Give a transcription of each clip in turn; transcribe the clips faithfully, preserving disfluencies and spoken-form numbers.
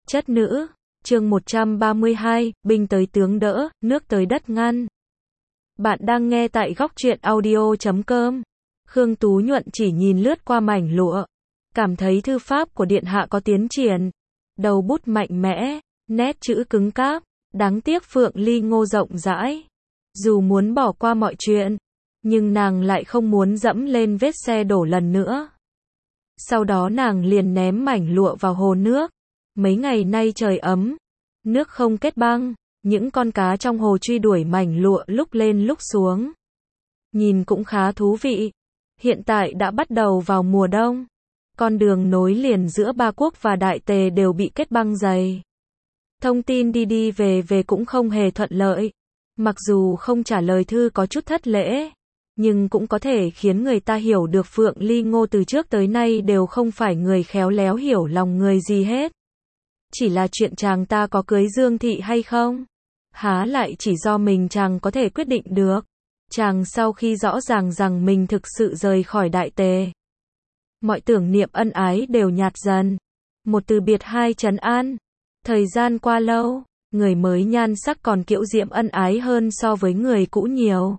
Chất nữ, chương một trăm ba mươi hai, binh tới tướng đỡ, nước tới đất ngăn. Bạn đang nghe tại góc truyện audio chấm com. Khương Tú Nhuận chỉ nhìn lướt qua mảnh lụa, cảm thấy thư pháp của điện hạ có tiến triển. Đầu bút mạnh mẽ, nét chữ cứng cáp, đáng tiếc Phượng Ly Ngô rộng rãi. Dù muốn bỏ qua mọi chuyện, nhưng nàng lại không muốn dẫm lên vết xe đổ lần nữa. Sau đó nàng liền ném mảnh lụa vào hồ nước. Mấy ngày nay trời ấm, nước không kết băng, những con cá trong hồ truy đuổi mảnh lụa lúc lên lúc xuống. Nhìn cũng khá thú vị. Hiện tại đã bắt đầu vào mùa đông. Con đường nối liền giữa Ba Quốc và Đại Tề đều bị kết băng dày. Thông tin đi đi về về cũng không hề thuận lợi. Mặc dù không trả lời thư có chút thất lễ, nhưng cũng có thể khiến người ta hiểu được Phượng Ly Ngô từ trước tới nay đều không phải người khéo léo hiểu lòng người gì hết. Chỉ là chuyện chàng ta có cưới Dương Thị hay không? Há lại chỉ do mình chàng có thể quyết định được. Chàng sau khi rõ ràng rằng mình thực sự rời khỏi Đại Tề, mọi tưởng niệm ân ái đều nhạt dần. Một từ biệt hai trấn an. Thời gian qua lâu, người mới nhan sắc còn kiễu diễm ân ái hơn so với người cũ nhiều.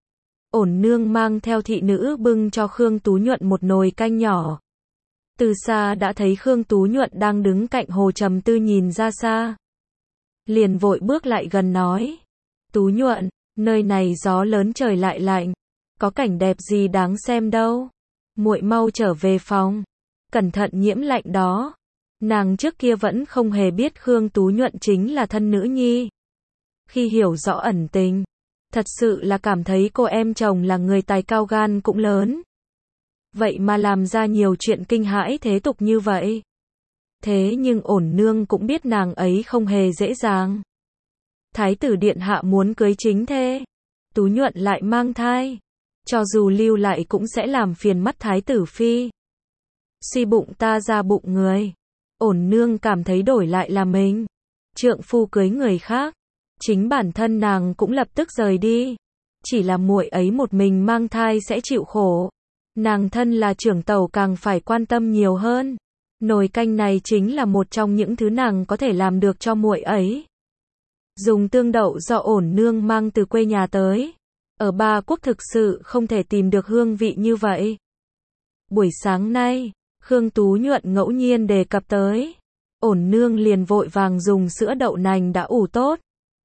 Ổn nương mang theo thị nữ bưng cho Khương Tú Nhuận một nồi canh nhỏ. Từ xa đã thấy Khương Tú Nhuận đang đứng cạnh hồ trầm tư nhìn ra xa. Liền vội bước lại gần nói. Tú Nhuận, nơi này gió lớn trời lại lạnh. Có cảnh đẹp gì đáng xem đâu. Muội mau trở về phòng. Cẩn thận nhiễm lạnh đó. Nàng trước kia vẫn không hề biết Khương Tú Nhuận chính là thân nữ nhi. Khi hiểu rõ ẩn tình, thật sự là cảm thấy cô em chồng là người tài cao gan cũng lớn. Vậy mà làm ra nhiều chuyện kinh hãi thế tục như vậy. Thế nhưng Ổn nương cũng biết nàng ấy không hề dễ dàng. Thái tử điện hạ muốn cưới chính thê. Tú Nhuận lại mang thai. Cho dù lưu lại cũng sẽ làm phiền mắt thái tử phi. Suy bụng ta ra bụng người. Ổn nương cảm thấy đổi lại là mình. Trượng phu cưới người khác. Chính bản thân nàng cũng lập tức rời đi. Chỉ là muội ấy một mình mang thai sẽ chịu khổ. Nàng thân là trưởng tẩu càng phải quan tâm nhiều hơn. Nồi canh này chính là một trong những thứ nàng có thể làm được cho muội ấy. Dùng tương đậu do Ổn nương mang từ quê nhà tới. Ở Ba Quốc thực sự không thể tìm được hương vị như vậy. Buổi sáng nay, Khương Tú Nhuận ngẫu nhiên đề cập tới. Ổn nương liền vội vàng dùng sữa đậu nành đã ủ tốt.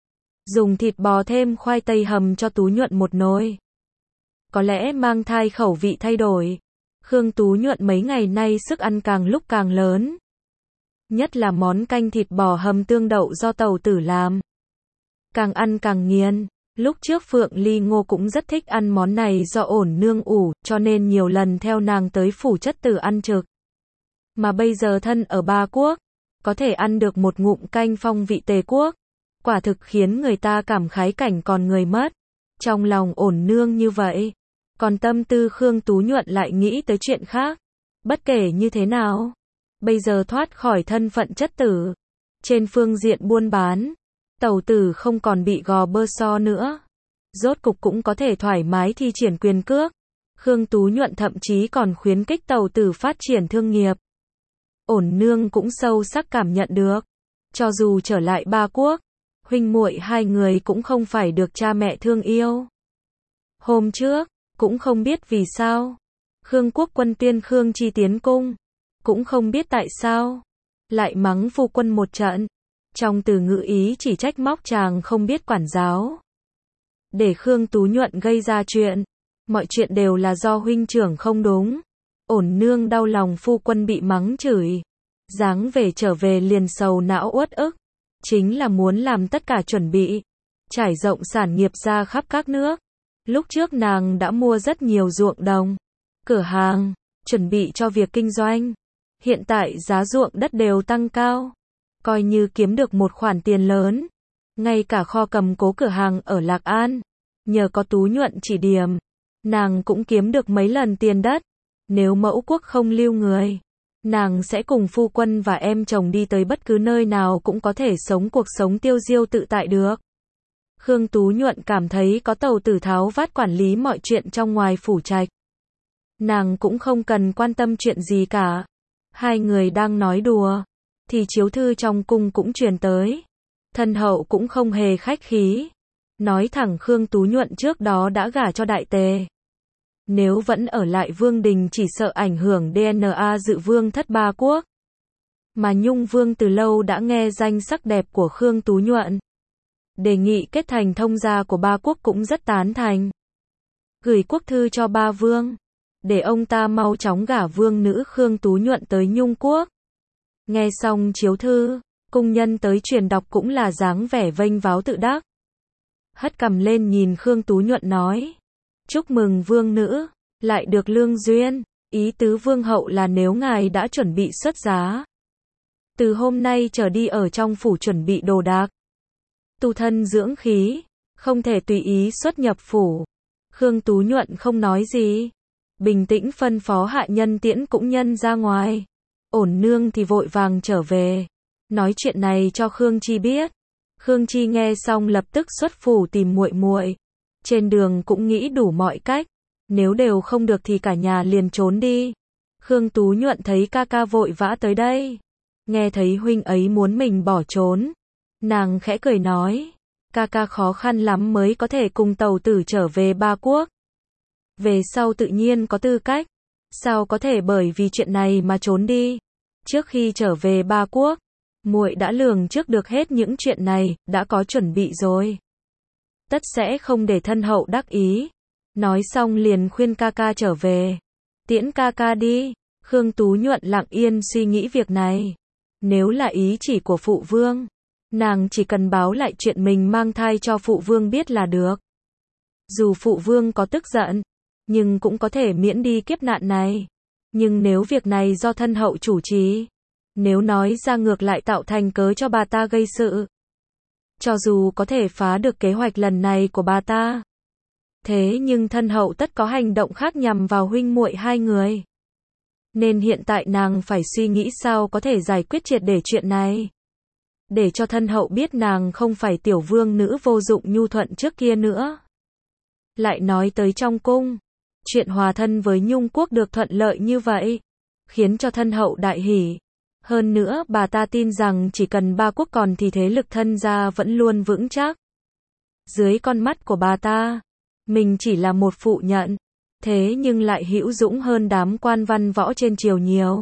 Dùng thịt bò thêm khoai tây hầm cho Tú Nhuận một nồi. Có lẽ mang thai khẩu vị thay đổi. Khương Tú Nhuận mấy ngày nay sức ăn càng lúc càng lớn. Nhất là món canh thịt bò hầm tương đậu do tẩu tử làm. Càng ăn càng nghiền. Lúc trước Phượng Ly Ngô cũng rất thích ăn món này do Ổn nương ủ, cho nên nhiều lần theo nàng tới phủ chất tử ăn trực. Mà bây giờ thân ở Ba Quốc, có thể ăn được một ngụm canh phong vị Tề Quốc. Quả thực khiến người ta cảm khái cảnh còn người mất. Trong lòng Ổn nương như vậy. Còn tâm tư Khương Tú Nhuận lại nghĩ tới chuyện khác. Bất kể như thế nào, bây giờ thoát khỏi thân phận chất tử. Trên phương diện buôn bán, tẩu tử không còn bị gò bơ so nữa. Rốt cục cũng có thể thoải mái thi triển quyền cước. Khương Tú Nhuận thậm chí còn khuyến khích tẩu tử phát triển thương nghiệp. Ổn nương cũng sâu sắc cảm nhận được. Cho dù trở lại Ba Quốc, huynh muội hai người cũng không phải được cha mẹ thương yêu. Hôm trước, cũng không biết vì sao, Khương Quốc quân tuyên Khương Chi tiến cung. Cũng không biết tại sao, lại mắng phu quân một trận. Trong từ ngữ ý chỉ trách móc chàng không biết quản giáo. Để Khương Tú Nhuận gây ra chuyện. Mọi chuyện đều là do huynh trưởng không đúng. Ổn nương đau lòng phu quân bị mắng chửi. Dáng về trở về liền sầu não uất ức. Chính là muốn làm tất cả chuẩn bị. Trải rộng sản nghiệp ra khắp các nước. Lúc trước nàng đã mua rất nhiều ruộng đồng, cửa hàng, chuẩn bị cho việc kinh doanh. Hiện tại giá ruộng đất đều tăng cao. Coi như kiếm được một khoản tiền lớn. Ngay cả kho cầm cố cửa hàng ở Lạc An, nhờ có Tú Nhuận chỉ điểm, nàng cũng kiếm được mấy lần tiền đất. Nếu mẫu quốc không lưu người, nàng sẽ cùng phu quân và em chồng đi tới bất cứ nơi nào cũng có thể sống cuộc sống tiêu diêu tự tại được. Khương Tú Nhuận cảm thấy có tẩu tử tháo vát quản lý mọi chuyện trong ngoài phủ trạch. Nàng cũng không cần quan tâm chuyện gì cả. Hai người đang nói đùa. thì chiếu thư trong cung cũng truyền tới. Thân hậu cũng không hề khách khí. Nói thẳng Khương Tú Nhuận trước đó đã gả cho Đại Tề. Nếu vẫn ở lại vương đình chỉ sợ ảnh hưởng đê en a dự vương thất ba quốc. Mà Nhung Vương từ lâu đã nghe danh sắc đẹp của Khương Tú Nhuận. Đề nghị kết thành thông gia của ba quốc cũng rất tán thành. Gửi quốc thư cho ba vương, để ông ta mau chóng gả vương nữ Khương Tú Nhuận tới Nhung Quốc. Nghe xong chiếu thư, cung nhân tới truyền đọc cũng là dáng vẻ vênh váo tự đắc. Hất cằm lên nhìn Khương Tú Nhuận nói. Chúc mừng vương nữ, lại được lương duyên, ý tứ vương hậu là nếu ngài đã chuẩn bị xuất giá. Từ hôm nay trở đi ở trong phủ chuẩn bị đồ đạc. Tu thân dưỡng khí, không thể tùy ý xuất nhập phủ. Khương Tú Nhuận không nói gì. Bình tĩnh phân phó hạ nhân tiễn cũng nhân ra ngoài. Ổn nương thì vội vàng trở về. Nói chuyện này cho Khương Chi biết. Khương Chi nghe xong lập tức xuất phủ tìm muội muội. Trên đường cũng nghĩ đủ mọi cách. Nếu đều không được thì cả nhà liền trốn đi. Khương Tú Nhuận thấy ca ca vội vã tới đây. Nghe thấy huynh ấy muốn mình bỏ trốn. Nàng khẽ cười nói. Ca ca khó khăn lắm mới có thể cùng tàu tử trở về ba quốc. Về sau tự nhiên có tư cách. Sao có thể bởi vì chuyện này mà trốn đi. Trước khi trở về ba quốc, muội đã lường trước được hết những chuyện này, đã có chuẩn bị rồi. Tất sẽ không để thân hậu đắc ý. Nói xong liền khuyên ca ca trở về. Tiễn ca ca đi. Khương Tú Nhuận lặng yên suy nghĩ việc này. Nếu là ý chỉ của phụ vương, nàng chỉ cần báo lại chuyện mình mang thai cho phụ vương biết là được. Dù phụ vương có tức giận, nhưng cũng có thể miễn đi kiếp nạn này. Nhưng nếu việc này do thân hậu chủ trì, nếu nói ra ngược lại tạo thành cớ cho bà ta gây sự. Cho dù có thể phá được kế hoạch lần này của bà ta, thế nhưng thân hậu tất có hành động khác nhằm vào huynh muội hai người. Nên hiện tại nàng phải suy nghĩ sao có thể giải quyết triệt để chuyện này. Để cho thân hậu biết nàng không phải tiểu vương nữ vô dụng nhu thuận trước kia nữa. Lại nói tới trong cung, chuyện hòa thân với Nhung Quốc được thuận lợi như vậy, khiến cho thân hậu đại hỉ. Hơn nữa bà ta tin rằng chỉ cần ba quốc còn thì thế lực thân gia vẫn luôn vững chắc. Dưới con mắt của bà ta, mình chỉ là một phụ nhận, thế nhưng lại hữu dũng hơn đám quan văn võ trên triều nhiều.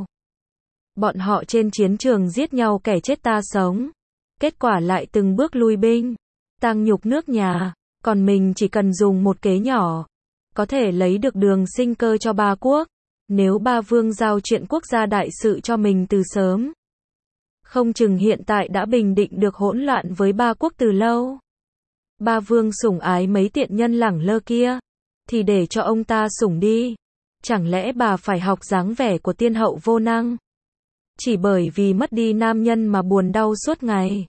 Bọn họ trên chiến trường giết nhau kẻ chết ta sống, kết quả lại từng bước lui binh, tang nhục nước nhà, còn mình chỉ cần dùng một kế nhỏ, có thể lấy được đường sinh cơ cho ba quốc. Nếu ba vương giao chuyện quốc gia đại sự cho mình từ sớm, không chừng hiện tại đã bình định được hỗn loạn với ba quốc từ lâu. Ba vương sủng ái mấy tiện nhân lẳng lơ kia, thì để cho ông ta sủng đi. Chẳng lẽ bà phải học dáng vẻ của tiên hậu vô năng? Chỉ bởi vì mất đi nam nhân mà buồn đau suốt ngày.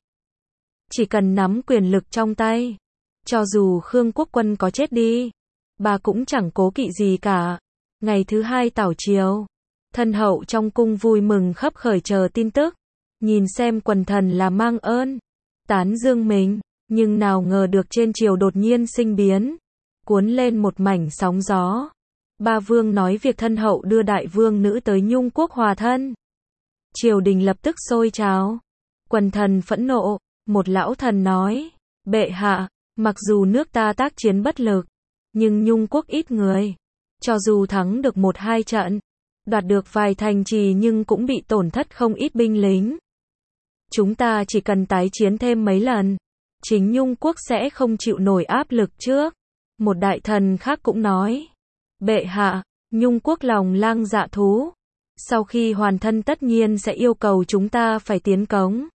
Chỉ cần nắm quyền lực trong tay, cho dù Khương Quốc Quân có chết đi, bà cũng chẳng cố kỵ gì cả. Ngày thứ hai tảo chiều, thân hậu trong cung vui mừng khấp khởi chờ tin tức, nhìn xem quần thần là mang ơn, tán dương mình, nhưng nào ngờ được trên triều đột nhiên sinh biến, cuốn lên một mảnh sóng gió. Ba vương nói việc thân hậu đưa đại vương nữ tới Nhung Quốc hòa thân. Triều đình lập tức sôi trào, quần thần phẫn nộ, một lão thần nói, bệ hạ, mặc dù nước ta tác chiến bất lực, nhưng Nhung Quốc ít người. Cho dù thắng được một hai trận, đoạt được vài thành trì nhưng cũng bị tổn thất không ít binh lính. Chúng ta chỉ cần tái chiến thêm mấy lần, chính Nhung Quốc sẽ không chịu nổi áp lực trước. Một đại thần khác cũng nói, bệ hạ, Nhung Quốc lòng lang dạ thú, sau khi hoàn thân tất nhiên sẽ yêu cầu chúng ta phải tiến cống.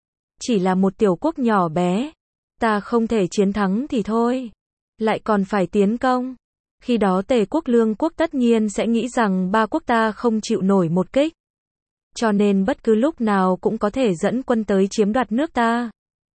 Chỉ là một tiểu quốc nhỏ bé, ta không thể chiến thắng thì thôi, lại còn phải tiến công. Khi đó Tề quốc Lương quốc tất nhiên sẽ nghĩ rằng ba quốc ta không chịu nổi một kích. Cho nên bất cứ lúc nào cũng có thể dẫn quân tới chiếm đoạt nước ta.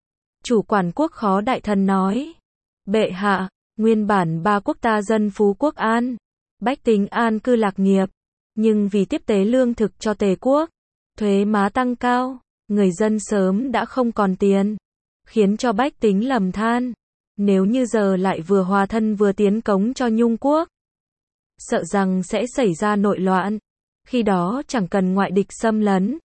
Chủ quản quốc khó đại thần nói, bệ hạ, nguyên bản ba quốc ta dân phú quốc an, bách tính an cư lạc nghiệp, nhưng vì tiếp tế lương thực cho Tề quốc, thuế má tăng cao, người dân sớm đã không còn tiền, khiến cho bách tính lầm than. Nếu như giờ lại vừa hòa thân vừa tiến cống cho Nhung Quốc, sợ rằng sẽ xảy ra nội loạn. Khi đó chẳng cần ngoại địch xâm lấn,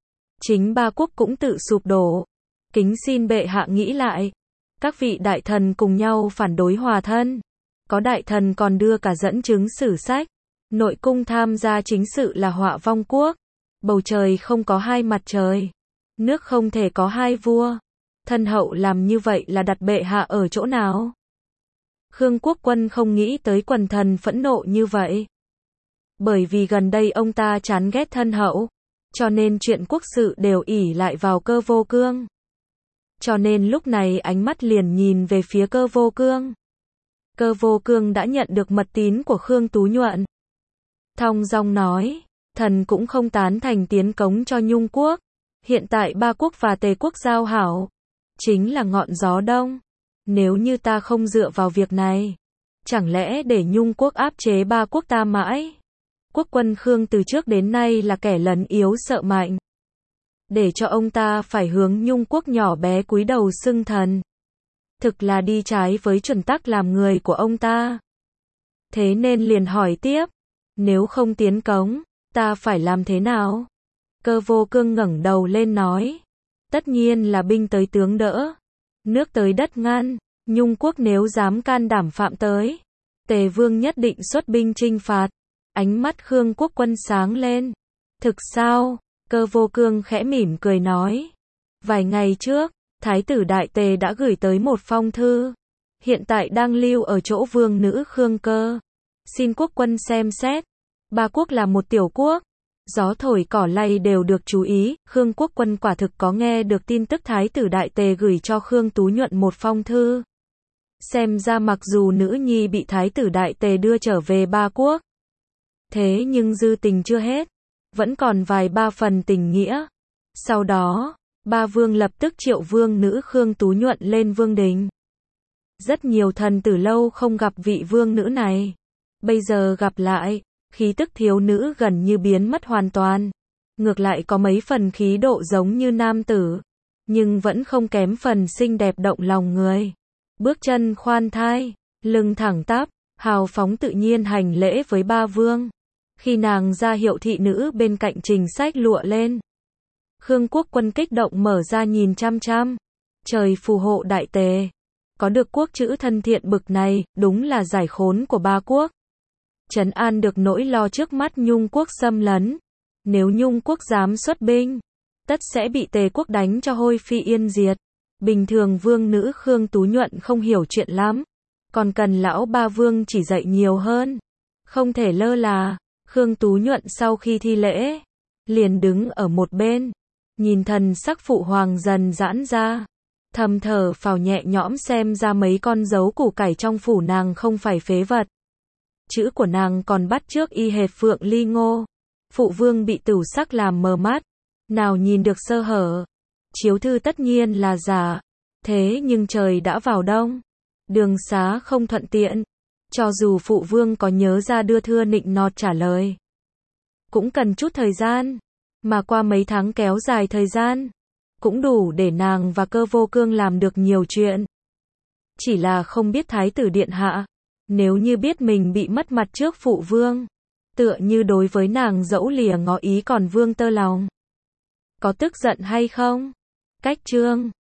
Chính ba quốc cũng tự sụp đổ. Kính xin bệ hạ nghĩ lại. Các vị đại thần cùng nhau phản đối hòa thân. Có đại thần còn đưa cả dẫn chứng sử sách. Nội cung tham gia chính sự là họa vong quốc. Bầu trời không có hai mặt trời. Nước không thể có hai vua. Thân hậu làm như vậy là đặt bệ hạ ở chỗ nào? Khương Quốc Quân không nghĩ tới quần thần phẫn nộ như vậy. Bởi vì gần đây ông ta chán ghét thân hậu. Cho nên chuyện quốc sự đều ỷ lại vào Cơ Vô Cương. Cho nên lúc này ánh mắt liền nhìn về phía Cơ Vô Cương. Cơ Vô Cương đã nhận được mật tín của Khương Tú Nhuận. Thong dong nói, thần cũng không tán thành tiến cống cho Nhung Quốc. Hiện tại ba quốc và Tề quốc giao hảo. Chính là ngọn gió đông. Nếu như ta không dựa vào việc này. Chẳng lẽ để Nhung Quốc áp chế ba quốc ta mãi? Quốc quân Khương từ trước đến nay là kẻ lấn yếu sợ mạnh. Để cho ông ta phải hướng Nhung Quốc nhỏ bé cúi đầu xưng thần. Thực là đi trái với chuẩn tắc làm người của ông ta. Thế nên liền hỏi tiếp. Nếu không tiến cống, ta phải làm thế nào? Cơ Vô Cương ngẩng đầu lên nói. Tất nhiên là binh tới tướng đỡ. Nước tới đất ngăn. Nhung Quốc nếu dám can đảm phạm tới. Tề Vương nhất định xuất binh chinh phạt. Ánh mắt Khương Quốc Quân sáng lên. Thực sao? Cơ Vô Cương khẽ mỉm cười nói. Vài ngày trước, Thái tử Đại Tề đã gửi tới một phong thư. Hiện tại đang lưu ở chỗ vương nữ Khương Cơ. Xin quốc quân xem xét. Ba quốc là một tiểu quốc. Gió thổi cỏ lay đều được chú ý. Khương Quốc Quân quả thực có nghe được tin tức Thái tử Đại Tề gửi cho Khương Tú Nhuận một phong thư. Xem ra mặc dù nữ nhi bị Thái tử Đại Tề đưa trở về ba quốc. Thế nhưng dư tình chưa hết. Vẫn còn vài ba phần tình nghĩa. Sau đó, ba vương lập tức triệu vương nữ Khương Tú Nhuận lên vương đình. Rất nhiều thần từ lâu không gặp vị vương nữ này. Bây giờ gặp lại, khí tức thiếu nữ gần như biến mất hoàn toàn. Ngược lại có mấy phần khí độ giống như nam tử. Nhưng vẫn không kém phần xinh đẹp động lòng người. Bước chân khoan thai, lưng thẳng tắp, hào phóng tự nhiên hành lễ với ba vương. Khi nàng ra hiệu thị nữ bên cạnh trình sách lụa lên. Khương Quốc Quân kích động mở ra nhìn chăm chăm. Trời phù hộ Đại Tề. Có được quốc chữ thân thiện bực này, đúng là giải khốn của ba quốc. Trấn an được nỗi lo trước mắt Nhung Quốc xâm lấn. Nếu Nhung Quốc dám xuất binh, tất sẽ bị Tề quốc đánh cho hôi phi yên diệt. Bình thường vương nữ Khương Tú Nhuận không hiểu chuyện lắm. Còn cần lão ba vương chỉ dạy nhiều hơn. Không thể lơ là. Khương Tú Nhuận sau khi thi lễ, liền đứng ở một bên. Nhìn thần sắc phụ hoàng dần giãn ra. Thầm thở phào nhẹ nhõm xem ra mấy con dấu củ cải trong phủ nàng không phải phế vật. Chữ của nàng còn bắt chước y hệt Phượng Ly Ngô. Phụ vương bị tửu sắc làm mờ mắt. Nào nhìn được sơ hở. Chiếu thư tất nhiên là giả. Thế nhưng trời đã vào đông. Đường xá không thuận tiện. Cho dù phụ vương có nhớ ra đưa thưa nịnh nọt trả lời. Cũng cần chút thời gian. Mà qua mấy tháng kéo dài thời gian. Cũng đủ để nàng và Cơ Vô Cương làm được nhiều chuyện. Chỉ là không biết Thái tử Điện Hạ. Nếu như biết mình bị mất mặt trước phụ vương. Tựa như đối với nàng dẫu lìa ngó ý còn vương tơ lòng. Có tức giận hay không? Cách chương